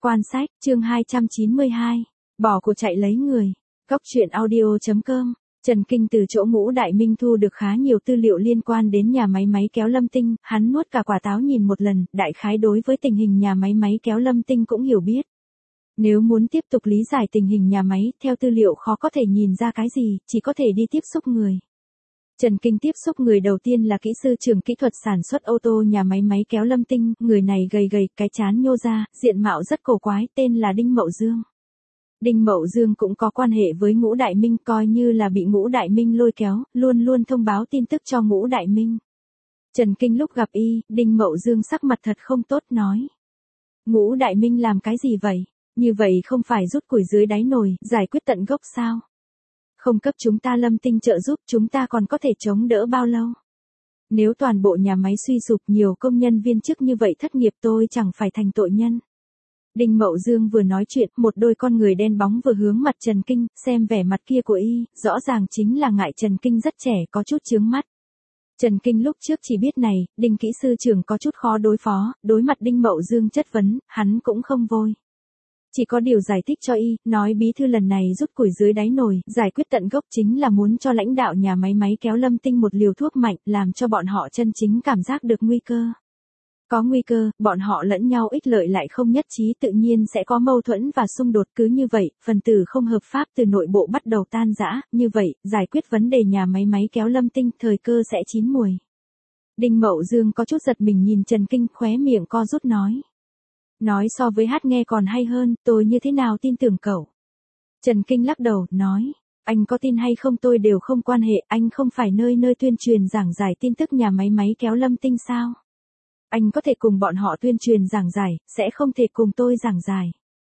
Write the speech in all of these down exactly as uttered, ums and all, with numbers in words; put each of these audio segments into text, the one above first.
Quan sách, chương hai trăm chín mươi hai. Bỏ cuộc chạy lấy người. Góc truyện audio chấm com. Trần Kinh từ chỗ Ngũ Đại Minh thu được khá nhiều tư liệu liên quan đến nhà máy máy kéo Lâm Tinh, hắn nuốt cả quả táo nhìn một lần, đại khái đối với tình hình nhà máy máy kéo Lâm Tinh cũng hiểu biết. Nếu muốn tiếp tục lý giải tình hình nhà máy, theo tư liệu khó có thể nhìn ra cái gì, chỉ có thể đi tiếp xúc người. Trần Kinh tiếp xúc người đầu tiên là kỹ sư trưởng kỹ thuật sản xuất ô tô nhà máy máy kéo Lâm Tinh, người này gầy gầy, cái trán nhô ra, diện mạo rất cổ quái, tên là Đinh Mậu Dương. Đinh Mậu Dương cũng có quan hệ với Ngũ Đại Minh, coi như là bị Ngũ Đại Minh lôi kéo, luôn luôn thông báo tin tức cho Ngũ Đại Minh. Trần Kinh lúc gặp y, Đinh Mậu Dương sắc mặt thật không tốt nói. Ngũ Đại Minh làm cái gì vậy? Như vậy không phải rút củi dưới đáy nồi, giải quyết tận gốc sao? Không cấp chúng ta Lâm Tinh trợ giúp, chúng ta còn có thể chống đỡ bao lâu? Nếu toàn bộ nhà máy suy sụp, nhiều công nhân viên chức như vậy thất nghiệp, tôi chẳng phải thành tội nhân. Đinh Mậu Dương vừa nói chuyện, một đôi con người đen bóng vừa hướng mặt Trần Kinh, xem vẻ mặt kia của y, rõ ràng chính là ngại Trần Kinh rất trẻ, có chút chướng mắt. Trần Kinh lúc trước chỉ biết này, Đinh kỹ sư trưởng có chút khó đối phó, đối mặt Đinh Mậu Dương chất vấn, hắn cũng không vội. Chỉ có điều giải thích cho y, nói bí thư lần này rút củi dưới đáy nồi, giải quyết tận gốc chính là muốn cho lãnh đạo nhà máy máy kéo Lâm Tinh một liều thuốc mạnh, làm cho bọn họ chân chính cảm giác được nguy cơ. Có nguy cơ, bọn họ lẫn nhau ích lợi lại không nhất trí, tự nhiên sẽ có mâu thuẫn và xung đột, cứ như vậy, phần tử không hợp pháp từ nội bộ bắt đầu tan rã, như vậy, giải quyết vấn đề nhà máy máy kéo Lâm Tinh, thời cơ sẽ chín muồi. Đinh Mậu Dương có chút giật mình nhìn Trần Kinh, khóe miệng co rút nói. Nói so với hát nghe còn hay hơn, tôi như thế nào tin tưởng cậu? Trần Kinh lắc đầu, nói, anh có tin hay không tôi đều không quan hệ, anh không phải nơi nơi tuyên truyền giảng giải tin tức nhà máy máy kéo Lâm Tinh sao? Anh có thể cùng bọn họ tuyên truyền giảng giải, sẽ không thể cùng tôi giảng giải.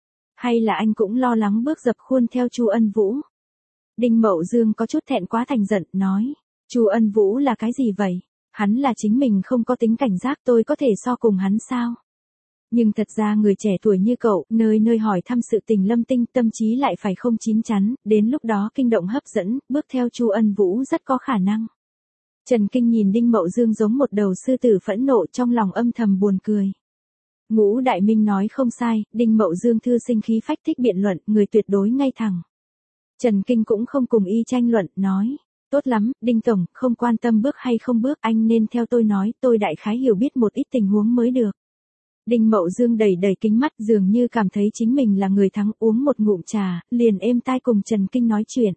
Hay là anh cũng lo lắng bước dập khuôn theo Chu Ân Vũ? Đinh Mậu Dương có chút thẹn quá thành giận, nói, Chu Ân Vũ là cái gì vậy? Hắn là chính mình không có tính cảnh giác, tôi có thể so cùng hắn sao? Nhưng thật ra người trẻ tuổi như cậu, nơi nơi hỏi thăm sự tình Lâm Tinh, tâm trí lại phải không chín chắn, đến lúc đó kinh động hấp dẫn, bước theo Chu Ân Vũ rất có khả năng. Trần Kinh nhìn Đinh Mậu Dương giống một đầu sư tử phẫn nộ, trong lòng âm thầm buồn cười. Ngũ Đại Minh nói không sai, Đinh Mậu Dương thư sinh khí phách thích biện luận, người tuyệt đối ngay thẳng. Trần Kinh cũng không cùng y tranh luận, nói, tốt lắm, Đinh Tổng, không quan tâm bước hay không bước, anh nên theo tôi nói, tôi đại khái hiểu biết một ít tình huống mới được. Đinh Mậu Dương đầy đầy kính mắt, dường như cảm thấy chính mình là người thắng, uống một ngụm trà, liền êm tai cùng Trần Kinh nói chuyện.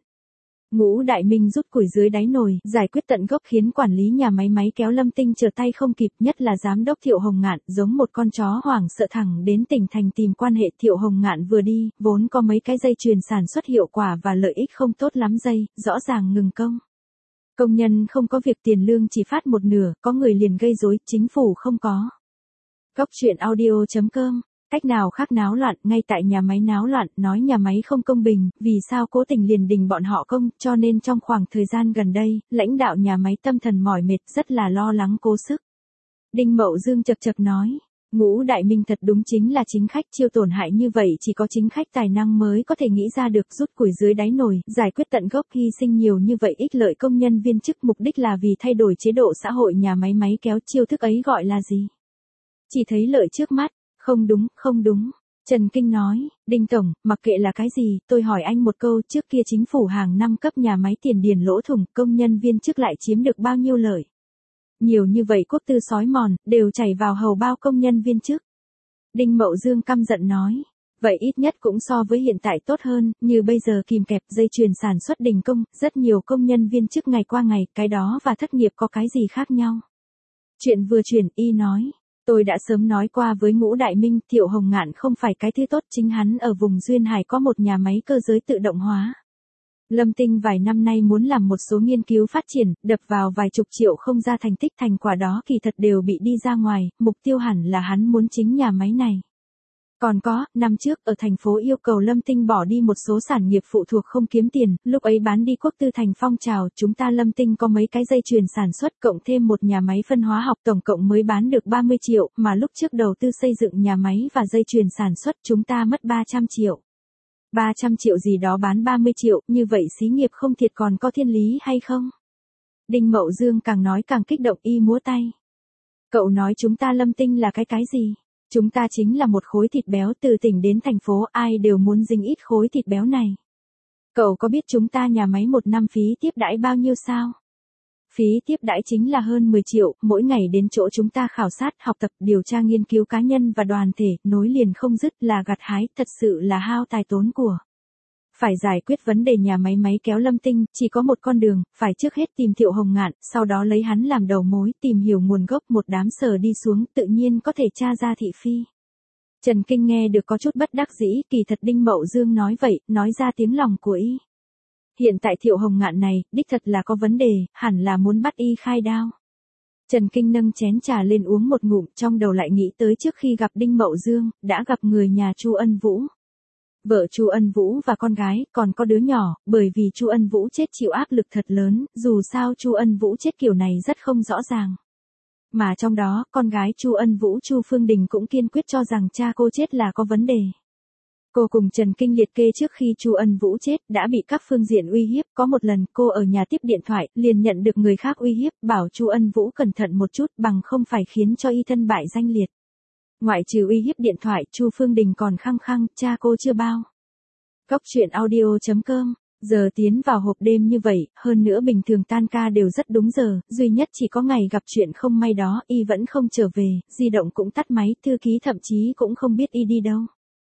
Ngũ Đại Minh rút củi dưới đáy nồi, giải quyết tận gốc khiến quản lý nhà máy máy kéo Lâm Tinh trở tay không kịp, nhất là giám đốc Thiệu Hồng Ngạn, giống một con chó hoảng sợ thẳng đến tỉnh thành tìm quan hệ. Thiệu Hồng Ngạn vừa đi, vốn có mấy cái dây chuyền sản xuất hiệu quả và lợi ích không tốt lắm dây, rõ ràng ngừng công. Công nhân không có việc, tiền lương chỉ phát một nửa, có người liền gây rối, chính phủ không có. Góc truyện audio chấm com. Cách nào khác náo loạn, ngay tại nhà máy náo loạn, nói nhà máy không công bình, vì sao cố tình liền đình bọn họ công, cho nên trong khoảng thời gian gần đây, lãnh đạo nhà máy tâm thần mỏi mệt, rất là lo lắng cố sức. Đinh Mậu Dương chật chật nói, Ngũ Đại Minh thật đúng chính là chính khách, chiêu tổn hại như vậy chỉ có chính khách tài năng mới có thể nghĩ ra được, rút củi dưới đáy nồi, giải quyết tận gốc, hy sinh nhiều như vậy ích lợi công nhân viên chức, mục đích là vì thay đổi chế độ xã hội nhà máy máy kéo, chiêu thức ấy gọi là gì? Chỉ thấy lợi trước mắt. Không đúng, không đúng. Trần Kinh nói, Đinh Tổng, mặc kệ là cái gì, tôi hỏi anh một câu, trước kia chính phủ hàng năm cấp nhà máy tiền điền lỗ thủng, công nhân viên chức lại chiếm được bao nhiêu lợi? Nhiều như vậy quốc tư sói mòn, đều chảy vào hầu bao công nhân viên chức. Đinh Mậu Dương căm giận nói, vậy ít nhất cũng so với hiện tại tốt hơn, như bây giờ kìm kẹp dây chuyền sản xuất đình công, rất nhiều công nhân viên chức ngày qua ngày, cái đó và thất nghiệp có cái gì khác nhau? Chuyện vừa chuyển, y nói. Tôi đã sớm nói qua với Ngũ Đại Minh, Thiệu Hồng Ngạn không phải cái thứ tốt, chính hắn ở vùng Duyên Hải có một nhà máy cơ giới tự động hóa. Lâm Tinh vài năm nay muốn làm một số nghiên cứu phát triển, đập vào vài chục triệu không ra thành tích, thành quả đó kỳ thật đều bị đi ra ngoài, mục tiêu hẳn là hắn muốn chính nhà máy này. Còn có, năm trước ở thành phố yêu cầu Lâm Tinh bỏ đi một số sản nghiệp phụ thuộc không kiếm tiền, lúc ấy bán đi quốc tư thành phong trào, chúng ta Lâm Tinh có mấy cái dây chuyền sản xuất cộng thêm một nhà máy phân hóa học tổng cộng mới bán được ba mươi triệu, mà lúc trước đầu tư xây dựng nhà máy và dây chuyền sản xuất chúng ta mất ba trăm triệu. ba trăm triệu gì đó bán ba mươi triệu, như vậy xí nghiệp không thiệt còn có thiên lý hay không? Đinh Mậu Dương càng nói càng kích động, y múa tay. Cậu nói chúng ta Lâm Tinh là cái cái gì? Chúng ta chính là một khối thịt béo từ tỉnh đến thành phố, ai đều muốn dính ít khối thịt béo này. Cậu có biết chúng ta nhà máy một năm phí tiếp đãi bao nhiêu sao? Phí tiếp đãi chính là hơn mười triệu, mỗi ngày đến chỗ chúng ta khảo sát, học tập, điều tra nghiên cứu cá nhân và đoàn thể, nối liền không dứt là gặt hái, thật sự là hao tài tốn của. Phải giải quyết vấn đề nhà máy máy kéo Lâm Tinh, chỉ có một con đường, phải trước hết tìm Thiệu Hồng Ngạn, sau đó lấy hắn làm đầu mối, tìm hiểu nguồn gốc, một đám sờ đi xuống, tự nhiên có thể tra ra thị phi. Trần Kinh nghe được có chút bất đắc dĩ, kỳ thật Đinh Mậu Dương nói vậy, nói ra tiếng lòng của y. Hiện tại Thiệu Hồng Ngạn này, đích thật là có vấn đề, hẳn là muốn bắt y khai đao. Trần Kinh nâng chén trà lên uống một ngụm, trong đầu lại nghĩ tới trước khi gặp Đinh Mậu Dương, đã gặp người nhà Chu Ân Vũ. Vợ Chu Ân Vũ và con gái, còn có đứa nhỏ, bởi vì Chu Ân Vũ chết chịu áp lực thật lớn, dù sao Chu Ân Vũ chết kiểu này rất không rõ ràng. Mà trong đó, con gái Chu Ân Vũ Chu Phương Đình cũng kiên quyết cho rằng cha cô chết là có vấn đề. Cô cùng Trần Kinh liệt kê trước khi Chu Ân Vũ chết đã bị các phương diện uy hiếp, có một lần cô ở nhà tiếp điện thoại, liền nhận được người khác uy hiếp, bảo Chu Ân Vũ cẩn thận một chút bằng không phải khiến cho y thân bại danh liệt. Ngoại trừ uy hiếp điện thoại, Chu Phương Đình còn khăng khăng, cha cô chưa bao. Cóc truyện audio chấm com, giờ tiến vào hộp đêm như vậy, hơn nữa bình thường tan ca đều rất đúng giờ, duy nhất chỉ có ngày gặp chuyện không may đó, y vẫn không trở về, di động cũng tắt máy, thư ký thậm chí cũng không biết y đi đâu.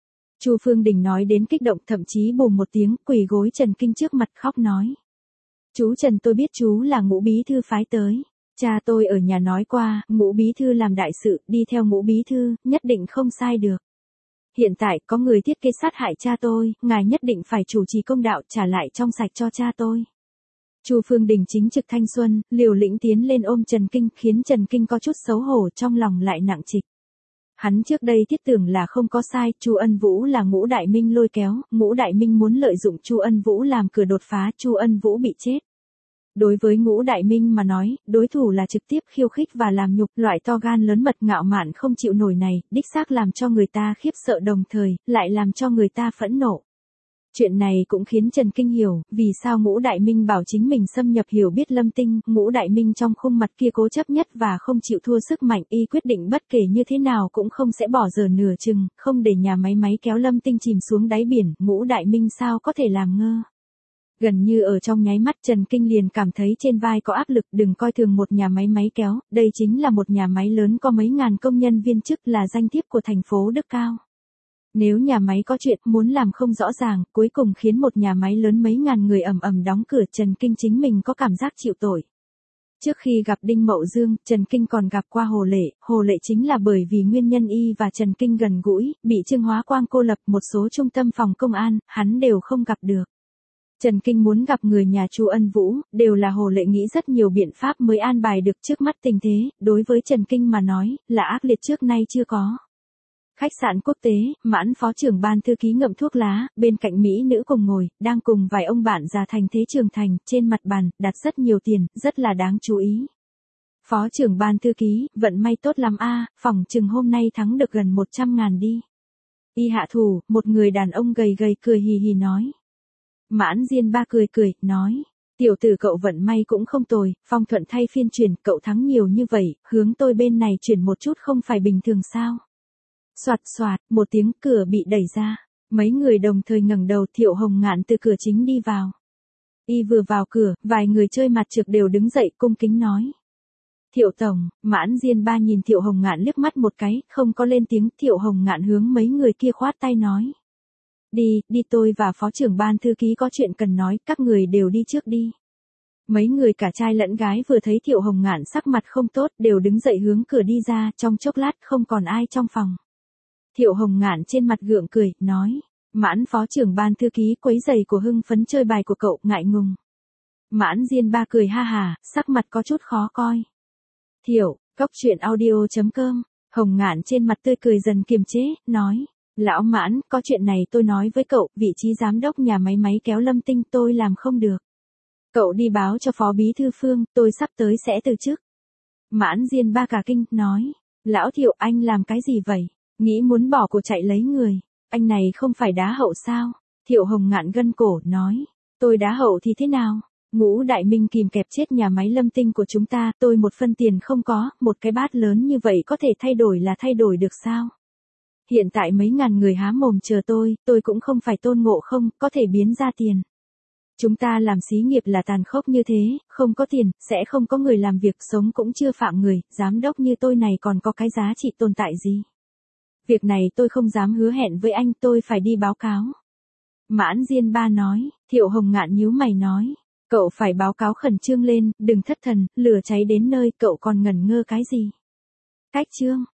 Chu Phương Đình nói đến kích động, thậm chí bùm một tiếng, quỳ gối Trần Kinh trước mặt khóc nói. Chú Trần, tôi biết chú là Ngũ bí thư phái tới. Cha tôi ở nhà nói qua, Ngũ bí thư làm đại sự, đi theo Ngũ bí thư, nhất định không sai được. Hiện tại, có người thiết kế sát hại cha tôi, ngài nhất định phải chủ trì công đạo, trả lại trong sạch cho cha tôi. Chu Phương Đình chính trực thanh xuân, liều lĩnh tiến lên ôm Trần Kinh, khiến Trần Kinh có chút xấu hổ, trong lòng lại nặng trịch. Hắn trước đây thiết tưởng là không có sai, Chu Ân Vũ là Ngũ Đại Minh lôi kéo, Ngũ Đại Minh muốn lợi dụng Chu Ân Vũ làm cửa đột phá, Chu Ân Vũ bị chết. Đối với Ngũ Đại Minh mà nói, đối thủ là trực tiếp khiêu khích và làm nhục, loại to gan lớn mật ngạo mạn không chịu nổi này, đích xác làm cho người ta khiếp sợ đồng thời, lại làm cho người ta phẫn nộ. Chuyện này cũng khiến Trần Kinh hiểu, vì sao Ngũ Đại Minh bảo chính mình xâm nhập hiểu biết Lâm Tinh, Ngũ Đại Minh trong khung mặt kia cố chấp nhất và không chịu thua sức mạnh, y quyết định bất kể như thế nào cũng không sẽ bỏ giờ nửa chừng, không để nhà máy máy kéo Lâm Tinh chìm xuống đáy biển, Ngũ Đại Minh sao có thể làm ngơ. Gần như ở trong nháy mắt Trần Kinh liền cảm thấy trên vai có áp lực, đừng coi thường một nhà máy máy kéo, đây chính là một nhà máy lớn có mấy ngàn công nhân viên chức, là danh thiếp của thành phố Đức Cao. Nếu nhà máy có chuyện muốn làm không rõ ràng, cuối cùng khiến một nhà máy lớn mấy ngàn người ầm ầm đóng cửa, Trần Kinh chính mình có cảm giác chịu tội. Trước khi gặp Đinh Mậu Dương, Trần Kinh còn gặp qua Hồ Lệ, Hồ Lệ chính là bởi vì nguyên nhân y và Trần Kinh gần gũi, bị Trương Hóa Quang cô lập, một số trung tâm phòng công an, hắn đều không gặp được. Trần Kinh muốn gặp người nhà Chu Ân Vũ, đều là Hồ Lệ nghĩ rất nhiều biện pháp mới an bài được trước mắt tình thế, đối với Trần Kinh mà nói, là ác liệt trước nay chưa có. Khách sạn quốc tế, Mãn phó trưởng ban thư ký ngậm thuốc lá, bên cạnh mỹ nữ cùng ngồi, đang cùng vài ông bạn già thành thế trưởng thành, trên mặt bàn, đặt rất nhiều tiền, rất là đáng chú ý. Phó trưởng ban thư ký, vận may tốt lắm a, phỏng chừng hôm nay thắng được gần một trăm ngàn đi. Y hạ thủ, một người đàn ông gầy gầy cười hì hì nói. Mãn Diên Ba cười cười, nói. Tiểu tử cậu vận may cũng không tồi, phong thuận thay phiên chuyển, cậu thắng nhiều như vậy, hướng tôi bên này chuyển một chút không phải bình thường sao. Soạt soạt, một tiếng cửa bị đẩy ra. Mấy người đồng thời ngẩng đầu, Thiệu Hồng Ngạn từ cửa chính đi vào. Y vừa vào cửa, vài người chơi mặt trược đều đứng dậy cung kính nói. Thiệu Tổng, Mãn Diên Ba nhìn Thiệu Hồng Ngạn liếc mắt một cái, không có lên tiếng, Thiệu Hồng Ngạn hướng mấy người kia khoát tay nói. Đi, đi tôi và phó trưởng ban thư ký có chuyện cần nói, các người đều đi trước đi. Mấy người cả trai lẫn gái vừa thấy Thiệu Hồng Ngạn sắc mặt không tốt, đều đứng dậy hướng cửa đi ra, trong chốc lát không còn ai trong phòng. Thiệu Hồng Ngạn trên mặt gượng cười, nói, Mãn phó trưởng ban thư ký quấy giày của hưng phấn chơi bài của cậu, ngại ngùng. Mãn Diên Ba cười ha hà, sắc mặt có chút khó coi. Thiệu, cóc truyện audio chấm com, Hồng Ngạn trên mặt tươi cười dần kiềm chế, nói, lão Mãn, có chuyện này tôi nói với cậu, vị trí giám đốc nhà máy máy kéo Lâm Tinh tôi làm không được. Cậu đi báo cho phó bí thư Phương, tôi sắp tới sẽ từ chức. Mãn Diên Ba cả kinh, nói, lão Thiệu anh làm cái gì vậy? Nghĩ muốn bỏ cuộc chạy lấy người, anh này không phải đá hậu sao? Thiệu Hồng Ngạn gân cổ, nói, tôi đá hậu thì thế nào? Ngũ Đại Minh kìm kẹp chết nhà máy Lâm Tinh của chúng ta, tôi một phân tiền không có, một cái bát lớn như vậy có thể thay đổi là thay đổi được sao? Hiện tại mấy ngàn người há mồm chờ tôi, tôi cũng không phải Tôn Ngộ Không, có thể biến ra tiền. Chúng ta làm xí nghiệp là tàn khốc như thế, không có tiền, sẽ không có người làm việc, sống cũng chưa phạm người, giám đốc như tôi này còn có cái giá trị tồn tại gì. Việc này tôi không dám hứa hẹn với anh, tôi phải đi báo cáo. Mãn Diên Ba nói. Thiệu Hồng Ngạn nhíu mày nói. Cậu phải báo cáo khẩn trương lên, đừng thất thần, lửa cháy đến nơi, cậu còn ngẩn ngơ cái gì. Cách trương.